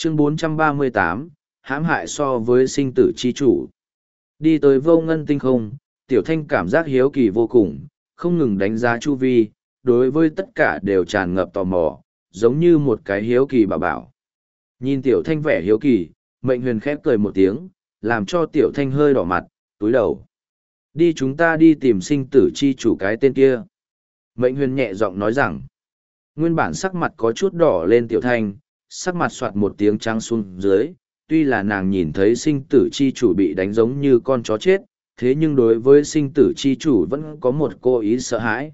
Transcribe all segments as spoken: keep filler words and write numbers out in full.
Chương bốn trăm ba mươi tám, hãm hại so với sinh tử chi chủ. Đi tới vô ngân tinh không, Tiểu Thanh cảm giác hiếu kỳ vô cùng, không ngừng đánh giá chu vi, đối với tất cả đều tràn ngập tò mò, giống như một cái hiếu kỳ bảo bảo. Nhìn Tiểu Thanh vẻ hiếu kỳ, Mệnh Huyền khép cười một tiếng, làm cho Tiểu Thanh hơi đỏ mặt, túi đầu. Đi chúng ta đi tìm sinh tử chi chủ cái tên kia. Mệnh Huyền nhẹ giọng nói rằng, nguyên bản sắc mặt có chút đỏ lên Tiểu Thanh, sắc mặt soạt một tiếng trắng xuống dưới, tuy là nàng nhìn thấy sinh tử chi chủ bị đánh giống như con chó chết, thế nhưng đối với sinh tử chi chủ vẫn có một cô ý sợ hãi.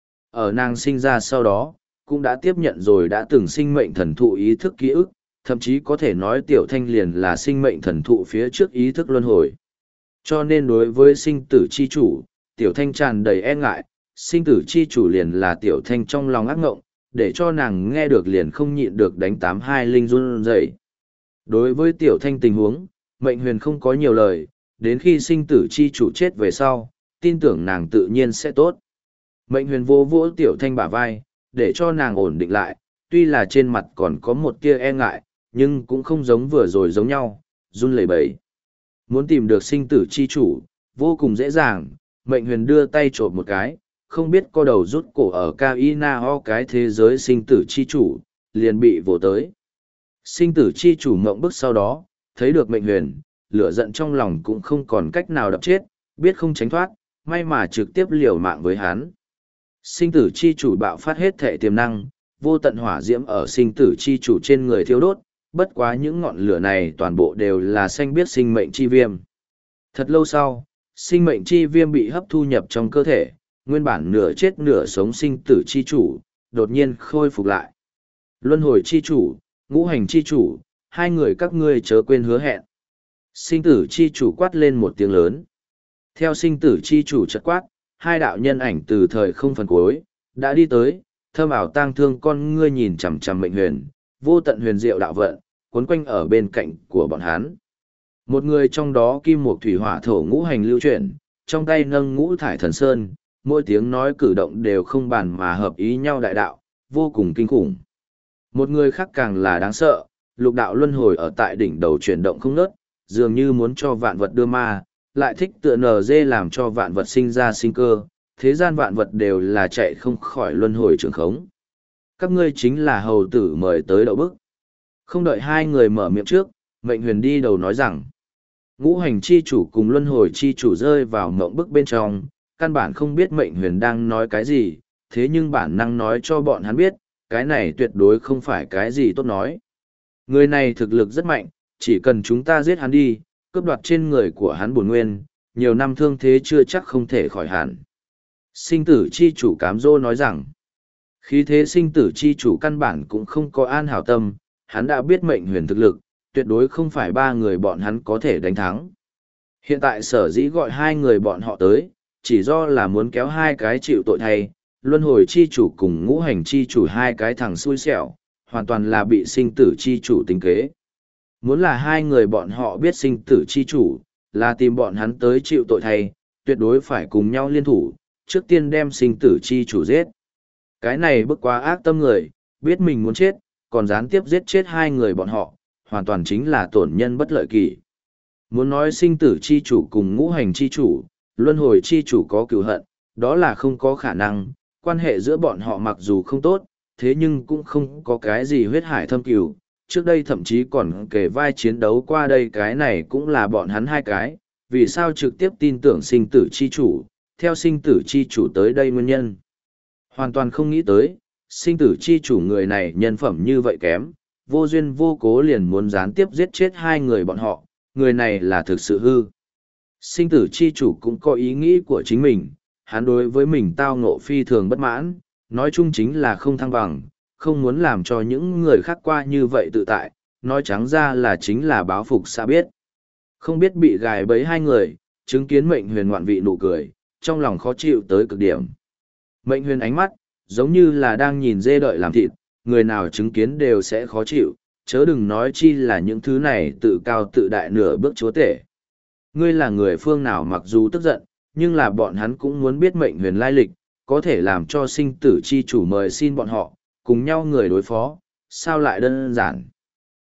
Ở nàng sinh ra sau đó, cũng đã tiếp nhận rồi đã từng sinh mệnh thần thụ ý thức ký ức, thậm chí có thể nói Tiểu Thanh liền là sinh mệnh thần thụ phía trước ý thức luân hồi. Cho nên đối với sinh tử chi chủ, Tiểu Thanh tràn đầy e ngại, sinh tử chi chủ liền là Tiểu Thanh trong lòng ác ngộng, để cho nàng nghe được liền không nhịn được đánh tám hai linh run rẩy. Đối với Tiểu Thanh tình huống, Mệnh Huyền không có nhiều lời, đến khi sinh tử chi chủ chết về sau, tin tưởng nàng tự nhiên sẽ tốt. Mệnh Huyền vô vỗ Tiểu Thanh bả vai, để cho nàng ổn định lại, tuy là trên mặt còn có một tia e ngại, nhưng cũng không giống vừa rồi giống nhau, run lẩy bẩy. Muốn tìm được sinh tử chi chủ, vô cùng dễ dàng, Mệnh Huyền đưa tay trộm một cái, không biết co đầu rút cổ ở Kaina ho cái thế giới sinh tử chi chủ, liền bị vồ tới. Sinh tử chi chủ mộng bức sau đó, thấy được Mệnh Huyền, lửa giận trong lòng cũng không còn cách nào đập chết, biết không tránh thoát, may mà trực tiếp liều mạng với hắn. Sinh tử chi chủ bạo phát hết thể tiềm năng, vô tận hỏa diễm ở sinh tử chi chủ trên người thiêu đốt, bất quá những ngọn lửa này toàn bộ đều là xanh biết sinh mệnh chi viêm. Thật lâu sau, sinh mệnh chi viêm bị hấp thu nhập trong cơ thể, nguyên bản nửa chết nửa sống sinh tử chi chủ, đột nhiên khôi phục lại. Luân hồi chi chủ, ngũ hành chi chủ, hai người các ngươi chớ quên hứa hẹn. Sinh tử chi chủ quát lên một tiếng lớn. Theo sinh tử chi chủ chợt quát, hai đạo nhân ảnh từ thời không phần cuối, đã đi tới, thơm ảo tang thương con ngươi nhìn chằm chằm Mệnh Huyền, vô tận huyền diệu đạo vận, cuốn quanh ở bên cạnh của bọn hắn. Một người trong đó kim mộc thủy hỏa thổ ngũ hành lưu chuyển, trong tay nâng ngũ thải thần sơn, mỗi tiếng nói cử động đều không bàn mà hợp ý nhau đại đạo, vô cùng kinh khủng. Một người khác càng là đáng sợ, lục đạo luân hồi ở tại đỉnh đầu chuyển động không ngớt, dường như muốn cho vạn vật đưa ma, lại thích tựa nờ dê làm cho vạn vật sinh ra sinh cơ, thế gian vạn vật đều là chạy không khỏi luân hồi trường khống. Các ngươi chính là hầu tử mời tới đậu bức. Không đợi hai người mở miệng trước, Mệnh Huyền đi đầu nói rằng, ngũ hành chi chủ cùng luân hồi chi chủ rơi vào mộng bức bên trong, căn bản không biết Mệnh Huyền đang nói cái gì, thế nhưng bản năng nói cho bọn hắn biết, cái này tuyệt đối không phải cái gì tốt nói. Người này thực lực rất mạnh, chỉ cần chúng ta giết hắn đi, cướp đoạt trên người của hắn bổn nguyên, nhiều năm thương thế chưa chắc không thể khỏi hẳn. Sinh tử chi chủ cám dỗ nói rằng, khí thế sinh tử chi chủ căn bản cũng không có an hảo tâm, hắn đã biết Mệnh Huyền thực lực, tuyệt đối không phải ba người bọn hắn có thể đánh thắng. Hiện tại sở dĩ gọi hai người bọn họ tới, chỉ do là muốn kéo hai cái chịu tội thay, luân hồi chi chủ cùng ngũ hành chi chủ hai cái thằng xui xẻo, hoàn toàn là bị sinh tử chi chủ tính kế. Muốn là hai người bọn họ biết sinh tử chi chủ, là tìm bọn hắn tới chịu tội thay, tuyệt đối phải cùng nhau liên thủ, trước tiên đem sinh tử chi chủ giết. Cái này bức quá ác tâm người, biết mình muốn chết, còn gián tiếp giết chết hai người bọn họ, hoàn toàn chính là tổn nhân bất lợi kỷ. Muốn nói sinh tử chi chủ cùng ngũ hành chi chủ, luân hồi chi chủ có cựu hận, đó là không có khả năng, quan hệ giữa bọn họ mặc dù không tốt, thế nhưng cũng không có cái gì huyết hải thâm cừu. Trước đây thậm chí còn kể vai chiến đấu qua đây, cái này cũng là bọn hắn hai cái, vì sao trực tiếp tin tưởng sinh tử chi chủ, theo sinh tử chi chủ tới đây nguyên nhân. Hoàn toàn không nghĩ tới, sinh tử chi chủ người này nhân phẩm như vậy kém, vô duyên vô cố liền muốn gián tiếp giết chết hai người bọn họ, người này là thực sự hư. Sinh tử chi chủ cũng có ý nghĩ của chính mình, hắn đối với mình tao ngộ phi thường bất mãn, nói chung chính là không thăng bằng, không muốn làm cho những người khác qua như vậy tự tại, nói trắng ra là chính là báo phục xa biết. Không biết bị gài bẫy hai người, chứng kiến Mệnh Huyền ngoạn vị nụ cười, trong lòng khó chịu tới cực điểm. Mệnh Huyền ánh mắt, giống như là đang nhìn dê đợi làm thịt, người nào chứng kiến đều sẽ khó chịu, chớ đừng nói chi là những thứ này tự cao tự đại nửa bước chúa tể. Ngươi là người phương nào mặc dù tức giận, nhưng là bọn hắn cũng muốn biết Mệnh Huyền lai lịch, có thể làm cho sinh tử chi chủ mời xin bọn họ, cùng nhau người đối phó, sao lại đơn giản.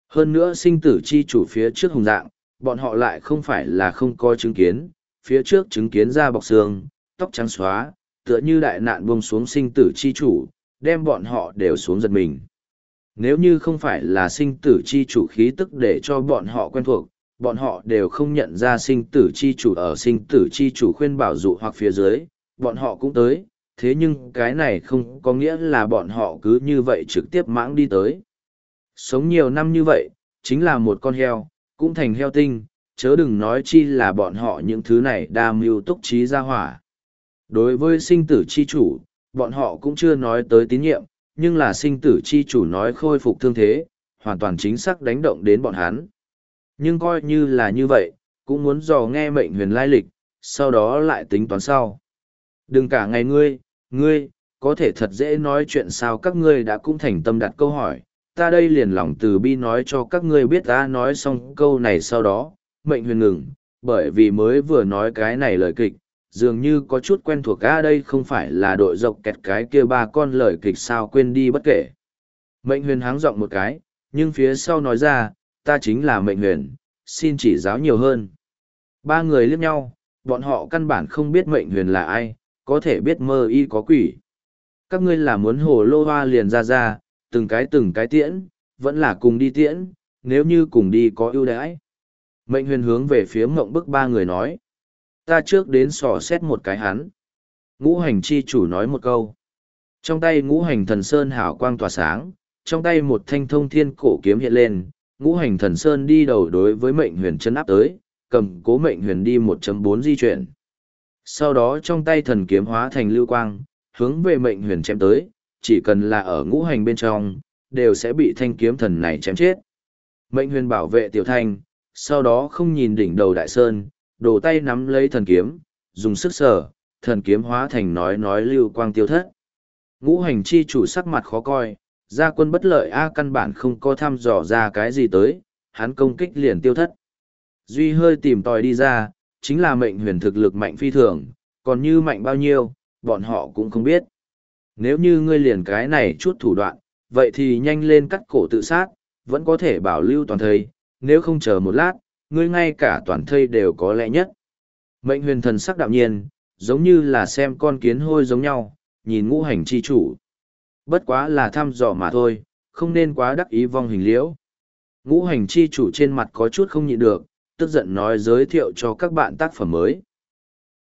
Hơn nữa sinh tử chi chủ phía trước hùng dạng, bọn họ lại không phải là không có chứng kiến, phía trước chứng kiến da bọc xương, tóc trắng xóa, tựa như đại nạn buông xuống sinh tử chi chủ, đem bọn họ đều xuống giật mình. Nếu như không phải là sinh tử chi chủ khí tức để cho bọn họ quen thuộc, bọn họ đều không nhận ra sinh tử chi chủ ở sinh tử chi chủ khuyên bảo dụ hoặc phía dưới, bọn họ cũng tới, thế nhưng cái này không có nghĩa là bọn họ cứ như vậy trực tiếp mãng đi tới. Sống nhiều năm như vậy, chính là một con heo, cũng thành heo tinh, chớ đừng nói chi là bọn họ những thứ này đa mưu túc trí ra hỏa. Đối với sinh tử chi chủ, bọn họ cũng chưa nói tới tín nhiệm, nhưng là sinh tử chi chủ nói khôi phục thương thế, hoàn toàn chính xác đánh động đến bọn hắn. Nhưng coi như là như vậy, cũng muốn dò nghe mệnh huyền lai lịch, sau đó lại tính toán sau. Đừng cả ngày ngươi, ngươi, có thể thật dễ nói chuyện sao các ngươi đã cũng thành tâm đặt câu hỏi, ta đây liền lòng từ bi nói cho các ngươi biết ta nói xong câu này sau đó, mệnh huyền ngừng, bởi vì mới vừa nói cái này lời kịch, dường như có chút quen thuộc a đây không phải là đội dọc kẹt cái kia ba con lời kịch sao quên đi bất kể. Mệnh huyền háng giọng một cái, nhưng phía sau nói ra, ta chính là mệnh huyền, xin chỉ giáo nhiều hơn. Ba người liếc nhau, bọn họ căn bản không biết mệnh huyền là ai, có thể biết mơ y có quỷ. Các ngươi là muốn hồ lô hoa liền ra ra, từng cái từng cái tiễn, vẫn là cùng đi tiễn, nếu như cùng đi có ưu đãi. Mệnh huyền hướng về phía mộng bức ba người nói. Ta trước đến sò xét một cái hắn. Ngũ hành chi chủ nói một câu. Trong tay ngũ hành thần sơn hảo quang tỏa sáng, trong tay một thanh thông thiên cổ kiếm hiện lên, ngũ hành thần sơn đi đầu đối với mệnh huyền chân áp tới, cầm cố mệnh huyền đi một chấm bốn di chuyển. Sau đó trong tay thần kiếm hóa thành lưu quang, hướng về mệnh huyền chém tới, chỉ cần là ở ngũ hành bên trong, đều sẽ bị thanh kiếm thần này chém chết. Mệnh huyền bảo vệ tiểu thanh, sau đó không nhìn đỉnh đầu đại sơn, đổ tay nắm lấy thần kiếm, dùng sức sở, thần kiếm hóa thành nói nói lưu quang tiêu thất. Ngũ hành chi chủ sắc mặt khó coi, gia quân bất lợi A căn bản không có thăm dò ra cái gì tới, hắn công kích liền tiêu thất. Duy hơi tìm tòi đi ra, chính là mệnh huyền thực lực mạnh phi thường, còn như mạnh bao nhiêu, bọn họ cũng không biết. Nếu như ngươi liền cái này chút thủ đoạn, vậy thì nhanh lên cắt cổ tự sát, vẫn có thể bảo lưu toàn thây, nếu không chờ một lát, ngươi ngay cả toàn thây đều có lẽ nhất. Mệnh huyền thần sắc đạm nhiên, giống như là xem con kiến hôi giống nhau, nhìn ngũ hành chi chủ. Bất quá là thăm dò mà thôi, không nên quá đắc ý vong hình liễu. Ngũ hành chi chủ trên mặt có chút không nhịn được, tức giận nói giới thiệu cho các bạn tác phẩm mới.